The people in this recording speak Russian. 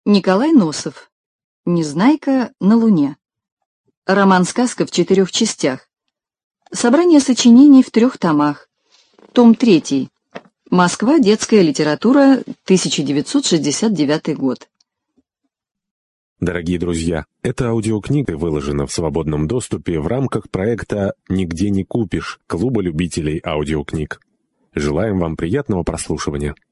Николай Носов. «Незнайка на Луне». Роман-сказка в 4 частях. Собрание сочинений в 3 томах. Том 3. Москва. Детская литература. 1969 год. Дорогие друзья, эта аудиокнига выложена в свободном доступе в рамках проекта «Нигде не купишь» Клуба любителей аудиокниг. Желаем вам приятного прослушивания.